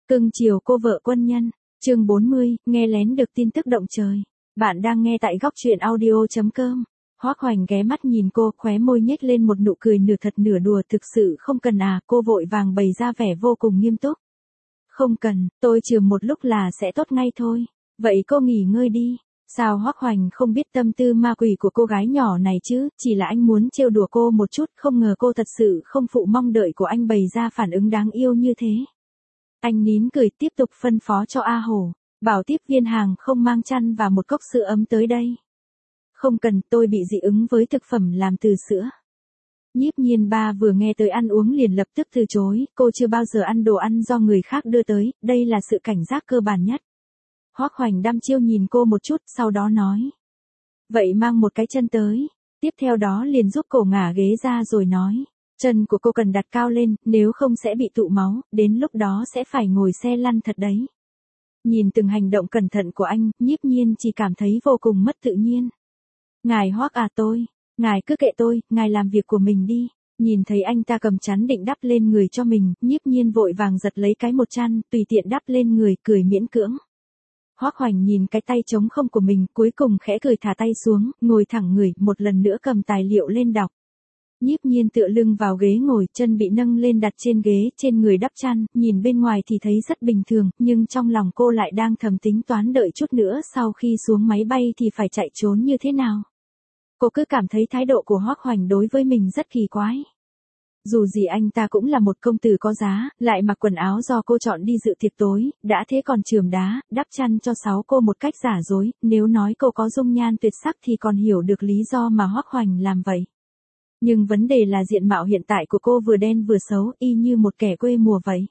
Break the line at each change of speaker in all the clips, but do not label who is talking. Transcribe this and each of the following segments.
Cưng chiều cô vợ quân nhân. Chương 40, nghe lén được tin tức động trời. Bạn đang nghe tại góc truyện audio.com. Hoắc Hoành ghé mắt nhìn cô, khóe môi nhếch lên một nụ cười nửa thật nửa đùa. Thực sự không cần à? Cô vội vàng bày ra vẻ vô cùng nghiêm túc. Không cần, tôi chừa một lúc là sẽ tốt ngay thôi. Vậy cô nghỉ ngơi đi. Sao Hoắc Hoành không biết tâm tư ma quỷ của cô gái nhỏ này chứ? Chỉ là anh muốn trêu đùa cô một chút, không ngờ cô thật sự không phụ mong đợi của anh, bày ra phản ứng đáng yêu như thế. Anh nín cười tiếp tục phân phó cho A Hổ, bảo tiếp viên hàng không mang chăn và một cốc sữa ấm tới đây. Không cần, tôi bị dị ứng với thực phẩm làm từ sữa. Nhiếp Nhiên ba vừa nghe tới ăn uống liền lập tức từ chối, cô chưa bao giờ ăn đồ ăn do người khác đưa tới, đây là sự cảnh giác cơ bản nhất. Hoắc Hoành đăm chiêu nhìn cô một chút, sau đó nói. Vậy mang một cái chân tới. Tiếp theo đó liền giúp cổ ngả ghế ra rồi nói. Chân của cô cần đặt cao lên, nếu không sẽ bị tụ máu, đến lúc đó sẽ phải ngồi xe lăn thật đấy. Nhìn từng hành động cẩn thận của anh, Nhiếp Nhiên chỉ cảm thấy vô cùng mất tự nhiên. Ngài Hoắc à, ngài cứ kệ tôi, ngài làm việc của mình đi. Nhìn thấy anh ta cầm chắn định đắp lên người cho mình, Nhiếp Nhiên vội vàng giật lấy cái một chăn, tùy tiện đắp lên người, cười miễn cưỡng. Hoắc Hoành nhìn cái tay trống không của mình, cuối cùng khẽ cười thả tay xuống, ngồi thẳng người, một lần nữa cầm tài liệu lên đọc. Nhiếp Nhiên tựa lưng vào ghế ngồi, chân bị nâng lên đặt trên ghế, trên người đắp chăn, nhìn bên ngoài thì thấy rất bình thường, nhưng trong lòng cô lại đang thầm tính toán đợi chút nữa sau khi xuống máy bay thì phải chạy trốn như thế nào. Cô cứ cảm thấy thái độ của Hoắc Hoành đối với mình rất kỳ quái. Dù gì anh ta cũng là một công tử có giá, lại mặc quần áo do cô chọn đi dự tiệc tối, đã thế còn chườm đá, đắp chăn cho 6 cô một cách giả dối, nếu nói cô có dung nhan tuyệt sắc thì còn hiểu được lý do mà Hoắc Hoành làm vậy. Nhưng vấn đề là diện mạo hiện tại của cô vừa đen vừa xấu, y như một kẻ quê mùa vậy.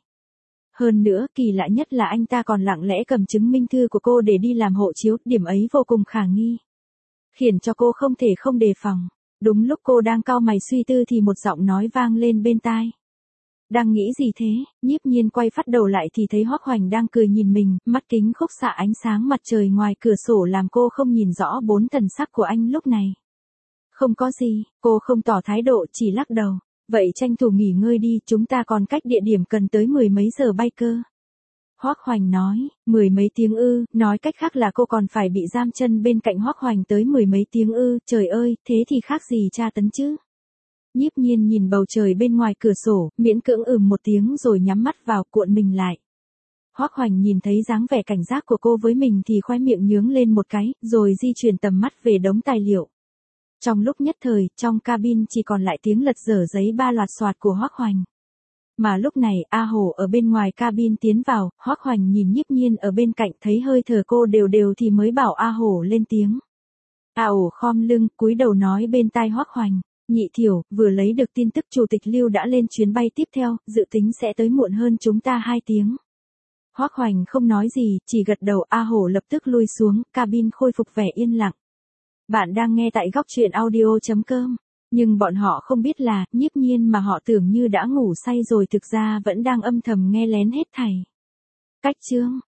Hơn nữa, kỳ lạ nhất là anh ta còn lặng lẽ cầm chứng minh thư của cô để đi làm hộ chiếu, điểm ấy vô cùng khả nghi. Khiến cho cô không thể không đề phòng. Đúng lúc cô đang cau mày suy tư thì một giọng nói vang lên bên tai. Đang nghĩ gì thế? Nhiếp Nhiên quay phát đầu lại thì thấy Hoắc Hoành đang cười nhìn mình, mắt kính khúc xạ ánh sáng mặt trời ngoài cửa sổ làm cô không nhìn rõ bốn thần sắc của anh lúc này. Không có gì, cô không tỏ thái độ, chỉ lắc đầu. Vậy tranh thủ nghỉ ngơi đi, chúng ta còn cách địa điểm cần tới 10 mấy giờ bay cơ. Hoắc Hoành nói, 10 mấy tiếng ư, nói cách khác là cô còn phải bị giam chân bên cạnh Hoắc Hoành tới 10 mấy tiếng ư, trời ơi, thế thì khác gì tra tấn chứ. Nhiếp Nhiên nhìn bầu trời bên ngoài cửa sổ, miễn cưỡng một tiếng rồi nhắm mắt vào, cuộn mình lại. Hoắc Hoành nhìn thấy dáng vẻ cảnh giác của cô với mình thì khóe miệng nhướng lên một cái, rồi di chuyển tầm mắt về đống tài liệu. Trong lúc nhất thời, trong cabin chỉ còn lại tiếng lật dở giấy ba loạt xoạt của Hoắc Hoành. Mà lúc này, A Hổ ở bên ngoài cabin tiến vào, Hoắc Hoành nhìn Nhiếp Nhiên ở bên cạnh thấy hơi thở cô đều đều thì mới bảo A Hổ lên tiếng. A Hổ khom lưng, cúi đầu nói bên tai Hoắc Hoành, Nhị Thiểu, vừa lấy được tin tức Chủ tịch Lưu đã lên chuyến bay tiếp theo, dự tính sẽ tới muộn hơn chúng ta 2 tiếng. Hoắc Hoành không nói gì, chỉ gật đầu. A Hổ lập tức lui xuống, cabin khôi phục vẻ yên lặng. Bạn đang nghe tại góc truyện audio.com. Nhưng bọn họ không biết là, Nhiếp Nhiên mà họ tưởng như đã ngủ say rồi thực ra vẫn đang âm thầm nghe lén hết thảy. Cách chương